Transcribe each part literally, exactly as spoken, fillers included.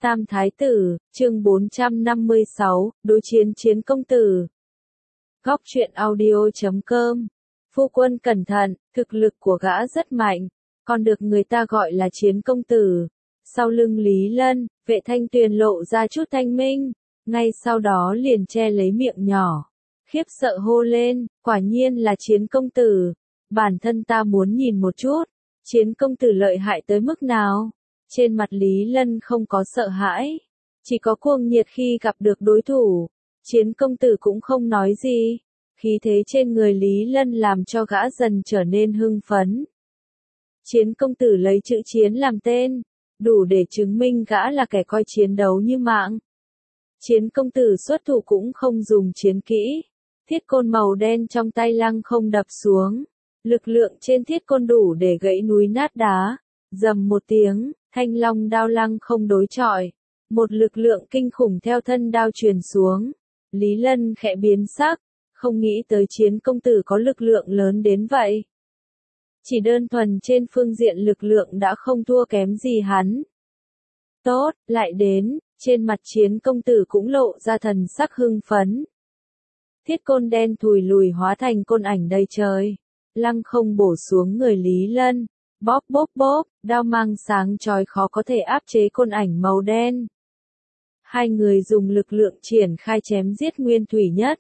Tam Thái Tử, chương bốn trăm năm mươi sáu, đối chiến chiến công tử. Góc truyện audio.com. Phu quân cẩn thận, thực lực của gã rất mạnh, còn được người ta gọi là chiến công tử. Sau lưng Lý Lân, Vệ Thanh Tuyền lộ ra chút thanh minh, ngay sau đó liền che lấy miệng nhỏ, khiếp sợ hô lên, quả nhiên là chiến công tử. Bản thân ta muốn nhìn một chút, chiến công tử lợi hại tới mức nào. Trên mặt Lý Lân không có sợ hãi, chỉ có cuồng nhiệt khi gặp được đối thủ. Chiến công tử cũng không nói gì, khí thế trên người Lý Lân làm cho gã dần trở nên hưng phấn. Chiến công tử lấy chữ chiến làm tên, đủ để chứng minh gã là kẻ coi chiến đấu như mạng. Chiến công tử xuất thủ cũng không dùng chiến kỹ, thiết côn màu đen trong tay lăng không đập xuống, lực lượng trên thiết côn đủ để gãy núi nát đá. Rầm một tiếng, thanh long đao lăng không đối chọi, một lực lượng kinh khủng theo thân đao truyền xuống. Lý Lân khẽ biến sắc, không nghĩ tới chiến công tử có lực lượng lớn đến vậy. Chỉ đơn thuần trên phương diện lực lượng đã không thua kém gì hắn. Tốt, lại đến, trên mặt chiến công tử cũng lộ ra thần sắc hưng phấn. Thiết côn đen thùi lùi hóa thành côn ảnh đầy trời, lăng không bổ xuống người Lý Lân. Bóp bóp bóp, đao mang sáng chói khó có thể áp chế côn ảnh màu đen. Hai người dùng lực lượng triển khai chém giết nguyên thủy nhất.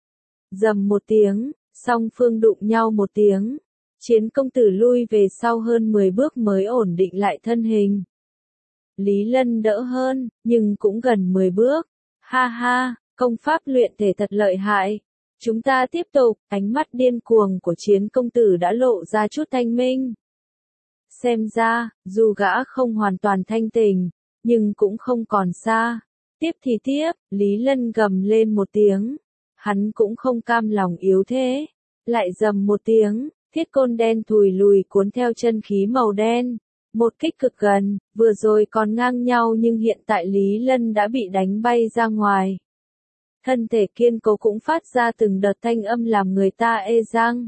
Rầm một tiếng, song phương đụng nhau một tiếng. Chiến công tử lui về sau hơn mười bước mới ổn định lại thân hình. Lý Lân đỡ hơn, nhưng cũng gần mười bước. Ha ha, công pháp luyện thể thật lợi hại. Chúng ta tiếp tục, ánh mắt điên cuồng của chiến công tử đã lộ ra chút thanh minh. Xem ra, dù gã không hoàn toàn thanh tình, nhưng cũng không còn xa. Tiếp thì tiếp, Lý Lân gầm lên một tiếng. Hắn cũng không cam lòng yếu thế. Lại rầm một tiếng, thiết côn đen thùi lùi cuốn theo chân khí màu đen. Một kích cực gần, vừa rồi còn ngang nhau nhưng hiện tại Lý Lân đã bị đánh bay ra ngoài. Thân thể kiên cố cũng phát ra từng đợt thanh âm làm người ta ê răng.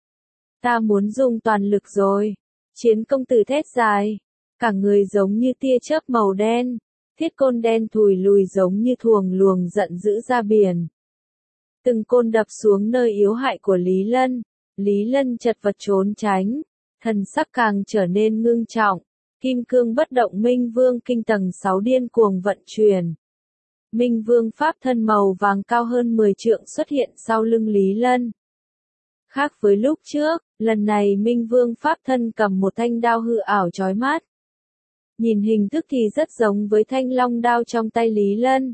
Ta muốn dùng toàn lực rồi. Chiến công tử thét dài, cả người giống như tia chớp màu đen, thiết côn đen thùi lùi giống như thuồng luồng giận dữ ra biển. Từng côn đập xuống nơi yếu hại của Lý Lân, Lý Lân chật vật trốn tránh, thần sắc càng trở nên ngưng trọng, kim cương bất động Minh Vương kinh tầng sáu điên cuồng vận chuyển. Minh Vương pháp thân màu vàng cao hơn mười trượng xuất hiện sau lưng Lý Lân. Khác với lúc trước, lần này Minh Vương pháp thân cầm một thanh đao hư ảo chói mắt. Nhìn hình thức thì rất giống với thanh long đao trong tay Lý Lân.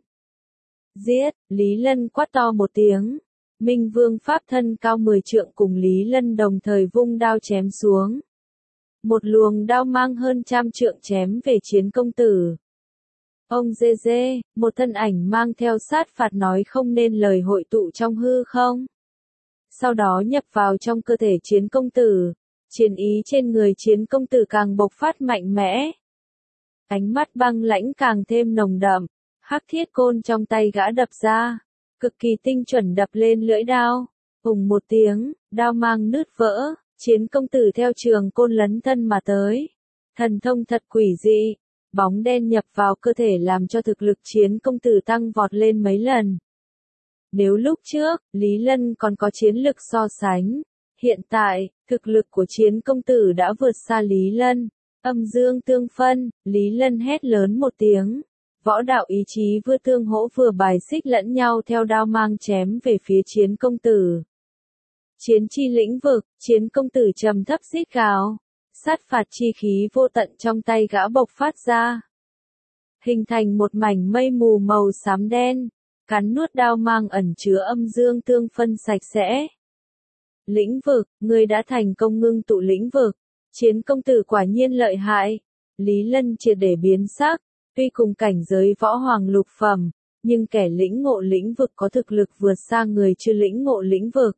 Giết, Lý Lân quát to một tiếng. Minh Vương pháp thân cao mười trượng cùng Lý Lân đồng thời vung đao chém xuống. Một luồng đao mang hơn trăm trượng chém về chiến công tử. Ông dê dê, một thân ảnh mang theo sát phạt nói không nên lời hội tụ trong hư không. Sau đó nhập vào trong cơ thể chiến công tử, chiến ý trên người chiến công tử càng bộc phát mạnh mẽ. Ánh mắt băng lãnh càng thêm nồng đậm, hắc thiết côn trong tay gã đập ra, cực kỳ tinh chuẩn đập lên lưỡi đao, ùng một tiếng, đao mang nứt vỡ, chiến công tử theo trường côn lấn thân mà tới. Thần thông thật quỷ dị, bóng đen nhập vào cơ thể làm cho thực lực chiến công tử tăng vọt lên mấy lần. Nếu lúc trước, Lý Lân còn có chiến lực so sánh, hiện tại, thực lực của chiến công tử đã vượt xa Lý Lân. Âm dương tương phân, Lý Lân hét lớn một tiếng. Võ đạo ý chí vừa tương hỗ vừa bài xích lẫn nhau theo đao mang chém về phía chiến công tử. Chiến chi lĩnh vực, chiến công tử trầm thấp rít gào. Sát phạt chi khí vô tận trong tay gã bộc phát ra. Hình thành một mảnh mây mù màu xám đen. Cắn nuốt đao mang ẩn chứa âm dương tương phân sạch sẽ. Lĩnh vực, ngươi đã thành công ngưng tụ lĩnh vực. Chiến công tử quả nhiên lợi hại. Lý Lân triệt để biến sắc, tuy cùng cảnh giới võ hoàng lục phẩm, nhưng kẻ lĩnh ngộ lĩnh vực có thực lực vượt xa người chưa lĩnh ngộ lĩnh vực.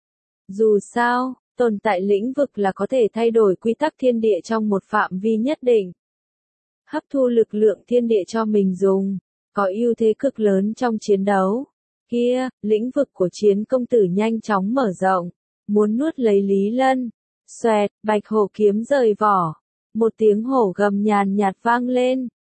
Dù sao, tồn tại lĩnh vực là có thể thay đổi quy tắc thiên địa trong một phạm vi nhất định. Hấp thu lực lượng thiên địa cho mình dùng. Có ưu thế cực lớn trong chiến đấu. Kia, lĩnh vực của chiến công tử nhanh chóng mở rộng, muốn nuốt lấy Lý Lân. Xoẹt, bạch hổ kiếm rời vỏ. Một tiếng hổ gầm nhàn nhạt vang lên.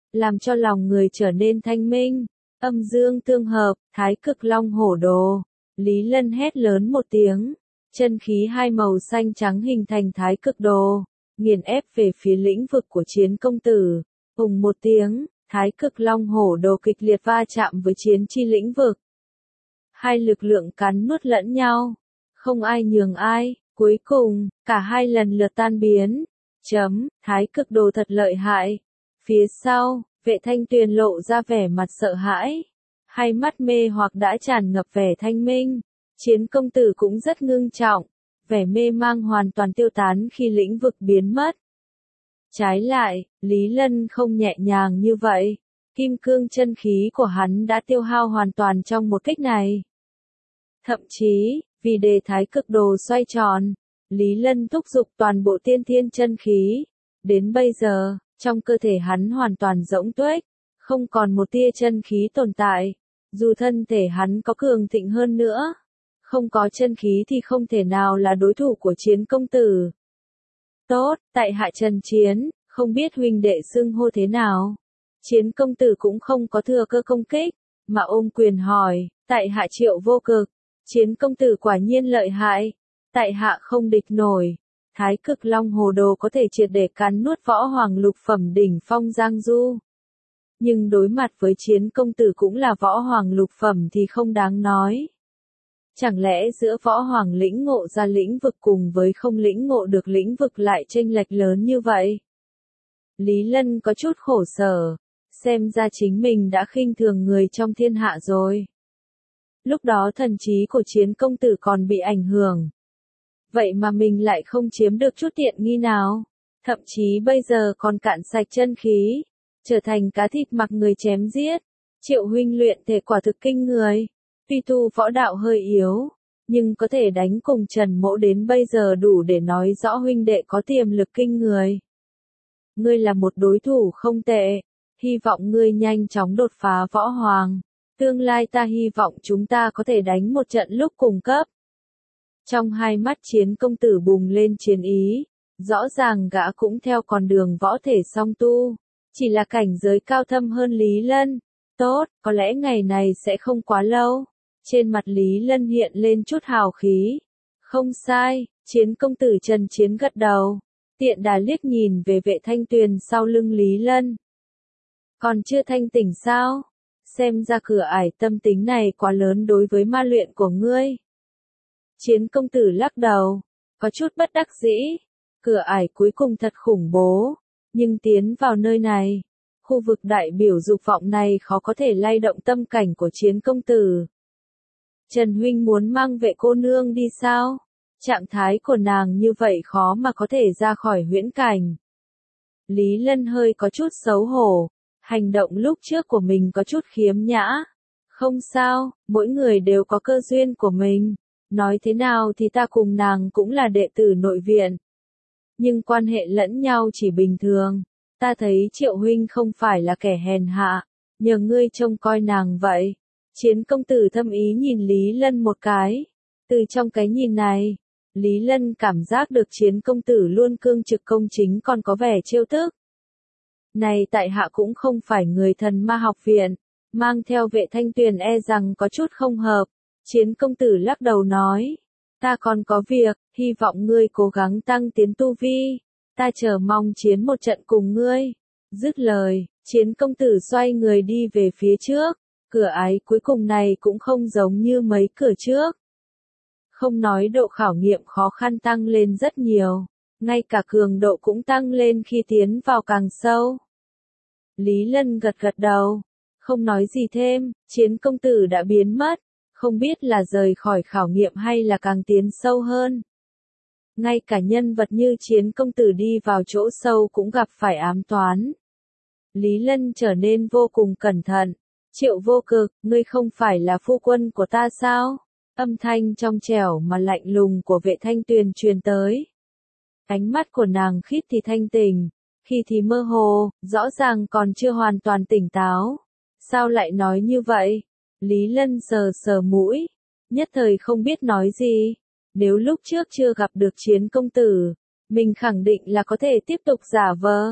làm cho lòng người trở nên thanh minh, âm dương tương hợp, thái cực long hổ đồ. Lý Lân hét lớn một tiếng, chân khí hai màu xanh trắng hình thành thái cực đồ, nghiền ép về phía lĩnh vực của chiến công tử. Hùng một tiếng, thái cực long hổ đồ kịch liệt va chạm với chiến chi lĩnh vực. Hai lực lượng cắn nuốt lẫn nhau, không ai nhường ai, cuối cùng, cả hai lần lượt tan biến. Chấm, thái cực đồ thật lợi hại. Phía sau, Vệ Thanh Tuyền lộ ra vẻ mặt sợ hãi, hai mắt mê hoặc đã tràn ngập vẻ thanh minh. Chiến công tử cũng rất ngưng trọng, vẻ mê mang hoàn toàn tiêu tán khi lĩnh vực biến mất. Trái lại, Lý Lân không nhẹ nhàng như vậy, kim cương chân khí của hắn đã tiêu hao hoàn toàn trong một kích này. Thậm chí, vì để thái cực đồ xoay tròn, Lý Lân thúc giục toàn bộ tiên thiên chân khí. Đến bây giờ, trong cơ thể hắn hoàn toàn rỗng tuếch, không còn một tia chân khí tồn tại. Dù thân thể hắn có cường thịnh hơn nữa, không có chân khí thì không thể nào là đối thủ của chiến công tử. Tốt, tại hạ Trần Chiến, không biết huynh đệ xưng hô thế nào. Chiến công tử cũng không có thừa cơ công kích, mà ôm quyền hỏi, tại hạ Triệu Vô Cực. Chiến công tử quả nhiên lợi hại, tại hạ không địch nổi. Thái cực long hồ đồ có thể triệt để cắn nuốt võ hoàng lục phẩm đỉnh phong Giang Du. Nhưng đối mặt với chiến công tử cũng là võ hoàng lục phẩm thì không đáng nói. Chẳng lẽ giữa võ hoàng lĩnh ngộ ra lĩnh vực cùng với không lĩnh ngộ được lĩnh vực lại chênh lệch lớn như vậy? Lý Lân có chút khổ sở, xem ra chính mình đã khinh thường người trong thiên hạ rồi. Lúc đó thần trí của chiến công tử còn bị ảnh hưởng. Vậy mà mình lại không chiếm được chút tiện nghi nào, thậm chí bây giờ còn cạn sạch chân khí, trở thành cá thịt mặc người chém giết. Triệu huynh luyện thể quả thực kinh người, tuy tu võ đạo hơi yếu, nhưng có thể đánh cùng Trần Mỗ đến bây giờ đủ để nói rõ huynh đệ có tiềm lực kinh người. Ngươi là một đối thủ không tệ, hy vọng ngươi nhanh chóng đột phá võ hoàng, tương lai ta hy vọng chúng ta có thể đánh một trận lúc cùng cấp. Trong hai mắt chiến công tử bùng lên chiến ý, rõ ràng gã cũng theo con đường võ thể song tu, chỉ là cảnh giới cao thâm hơn Lý Lân. Tốt, có lẽ ngày này sẽ không quá lâu. Trên mặt Lý Lân hiện lên chút hào khí. Không sai, chiến công tử Trần Chiến gật đầu, tiện đà liếc nhìn về Vệ Thanh Tuyền sau lưng Lý Lân. Còn chưa thanh tỉnh sao? Xem ra cửa ải tâm tính này quá lớn đối với ma luyện của ngươi. Chiến công tử lắc đầu, có chút bất đắc dĩ. Cửa ải cuối cùng thật khủng bố, nhưng tiến vào nơi này, khu vực đại biểu dục vọng này khó có thể lay động tâm cảnh của chiến công tử. Trần huynh muốn mang Vệ cô nương đi sao? Trạng thái của nàng như vậy khó mà có thể ra khỏi huyễn cảnh. Lý Lân hơi có chút xấu hổ, hành động lúc trước của mình có chút khiếm nhã. Không sao, mỗi người đều có cơ duyên của mình. Nói thế nào thì ta cùng nàng cũng là đệ tử nội viện. Nhưng quan hệ lẫn nhau chỉ bình thường. Ta thấy Triệu huynh không phải là kẻ hèn hạ, nhờ ngươi trông coi nàng vậy. Chiến công tử thâm ý nhìn Lý Lân một cái. Từ trong cái nhìn này, Lý Lân cảm giác được chiến công tử luôn cương trực công chính còn có vẻ trêu tức. Này tại hạ cũng không phải người thần ma học viện, mang theo Vệ Thanh Tuyền e rằng có chút không hợp. Chiến công tử lắc đầu nói, ta còn có việc, hy vọng ngươi cố gắng tăng tiến tu vi, ta chờ mong chiến một trận cùng ngươi. Dứt lời, chiến công tử xoay người đi về phía trước, cửa ải cuối cùng này cũng không giống như mấy cửa trước. Không nói độ khảo nghiệm khó khăn tăng lên rất nhiều, ngay cả cường độ cũng tăng lên khi tiến vào càng sâu. Lý Lân gật gật đầu, không nói gì thêm, chiến công tử đã biến mất. Không biết là rời khỏi khảo nghiệm hay là càng tiến sâu hơn. Ngay cả nhân vật như chiến công tử đi vào chỗ sâu cũng gặp phải ám toán. Lý Lân trở nên vô cùng cẩn thận. Triệu Vô Cực, ngươi không phải là phu quân của ta sao? Âm thanh trong trẻo mà lạnh lùng của Vệ Thanh Tuyền truyền tới. Ánh mắt của nàng khít thì thanh tỉnh, khi thì mơ hồ, rõ ràng còn chưa hoàn toàn tỉnh táo. Sao lại nói như vậy? Lý Lân sờ sờ mũi, nhất thời không biết nói gì. Nếu lúc trước chưa gặp được chiến công tử, mình khẳng định là có thể tiếp tục giả vờ.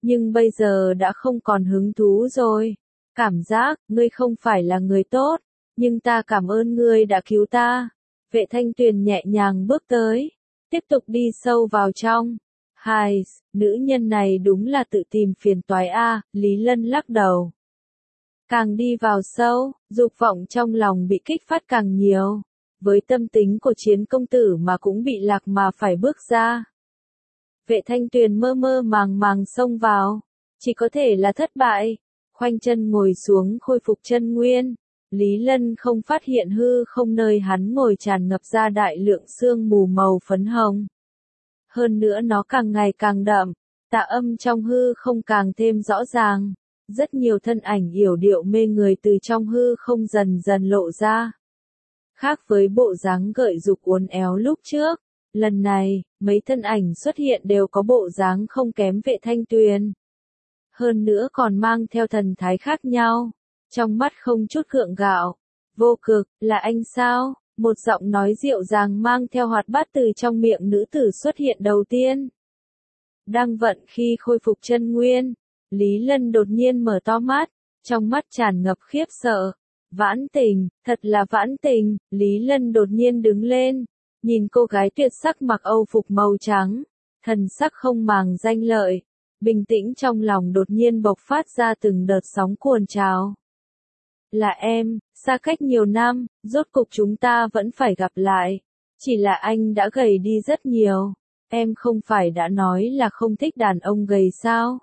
nhưng bây giờ đã không còn hứng thú rồi. Cảm giác, ngươi không phải là người tốt, nhưng ta cảm ơn ngươi đã cứu ta. Vệ Thanh Tuyền nhẹ nhàng bước tới, tiếp tục đi sâu vào trong. Hai, nữ nhân này đúng là tự tìm phiền toái a, Lý Lân lắc đầu. Càng đi vào sâu, dục vọng trong lòng bị kích phát càng nhiều. Với tâm tính của Chiến công tử mà cũng bị lạc mà phải bước ra. Vệ Thanh Tuyền mơ mơ màng màng xông vào, chỉ có thể là thất bại. Khoanh chân ngồi xuống khôi phục chân nguyên. Lý Lân không phát hiện hư không nơi hắn ngồi tràn ngập ra đại lượng sương mù màu phấn hồng. Hơn nữa nó càng ngày càng đậm, tà âm trong hư không càng thêm rõ ràng. Rất nhiều thân ảnh yểu điệu mê người từ trong hư không dần dần lộ ra. Khác với bộ dáng gợi dục uốn éo lúc trước, lần này, mấy thân ảnh xuất hiện đều có bộ dáng không kém Vệ Thanh Tuyền. Hơn nữa còn mang theo thần thái khác nhau, trong mắt không chút gượng gạo. Vô Cực, là anh sao? Một giọng nói dịu dàng mang theo hoạt bát từ trong miệng nữ tử xuất hiện đầu tiên. Đang vận khi khôi phục chân nguyên, Lý Lân đột nhiên mở to mắt, trong mắt tràn ngập khiếp sợ. Vãn Tình, thật là Vãn Tình. Lý Lân đột nhiên đứng lên, nhìn cô gái tuyệt sắc mặc âu phục màu trắng, thần sắc không màng danh lợi, bình tĩnh trong lòng đột nhiên bộc phát ra từng đợt sóng cuồn trào. Là em, xa cách nhiều năm, rốt cục chúng ta vẫn phải gặp lại. Chỉ là anh đã gầy đi rất nhiều. Em không phải đã nói là không thích đàn ông gầy sao?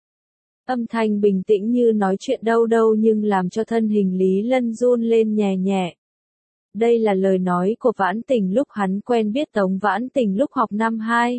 Âm thanh bình tĩnh như nói chuyện đâu đâu nhưng làm cho thân hình Lý Lân run lên nhẹ nhẹ. Đây là lời nói của Vãn Tình lúc hắn quen biết Tống Vãn Tình lúc học năm hai.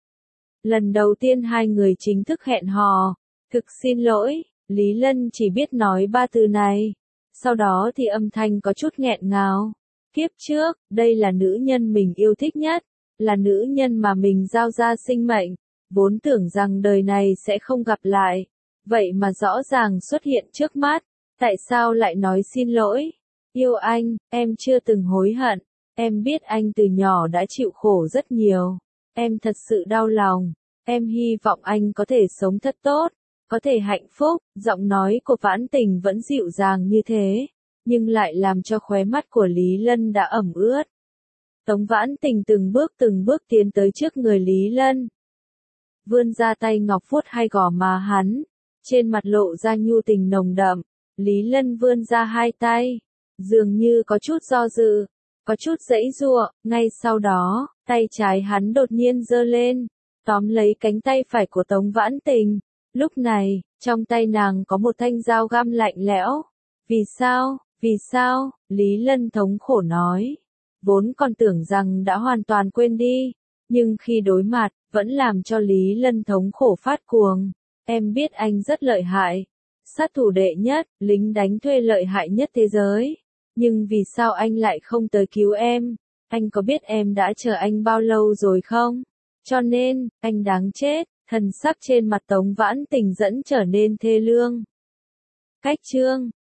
Lần đầu tiên hai người chính thức hẹn hò. Thực xin lỗi, Lý Lân chỉ biết nói ba từ này. Sau đó thì âm thanh có chút nghẹn ngào. Kiếp trước, đây là nữ nhân mình yêu thích nhất, là nữ nhân mà mình giao ra sinh mệnh, vốn tưởng rằng đời này sẽ không gặp lại, vậy mà rõ ràng xuất hiện trước mắt, tại sao lại nói xin lỗi? Yêu anh, em chưa từng hối hận, em biết anh từ nhỏ đã chịu khổ rất nhiều, em thật sự đau lòng, em hy vọng anh có thể sống thật tốt. Có thể hạnh phúc, giọng nói của Vãn Tình vẫn dịu dàng như thế, nhưng lại làm cho khóe mắt của Lý Lân đã ẩm ướt. Tống Vãn Tình từng bước từng bước tiến tới trước người Lý Lân. Vươn ra tay ngọc vuốt hai gò má hắn, trên mặt lộ ra nhu tình nồng đậm. Lý Lân vươn ra hai tay, dường như có chút do dự, có chút giãy giụa, ngay sau đó, tay trái hắn đột nhiên giơ lên, tóm lấy cánh tay phải của Tống Vãn Tình. Lúc này, trong tay nàng có một thanh dao găm lạnh lẽo. Vì sao, vì sao, Lý Lân thống khổ nói. Vốn còn tưởng rằng đã hoàn toàn quên đi, nhưng khi đối mặt, vẫn làm cho Lý Lân thống khổ phát cuồng. Em biết anh rất lợi hại, sát thủ đệ nhất, lính đánh thuê lợi hại nhất thế giới. Nhưng vì sao anh lại không tới cứu em? Anh có biết em đã chờ anh bao lâu rồi không? Cho nên, anh đáng chết. Thần sắc trên mặt Tống Vãn Tình dẫn trở nên thê lương. Cách chương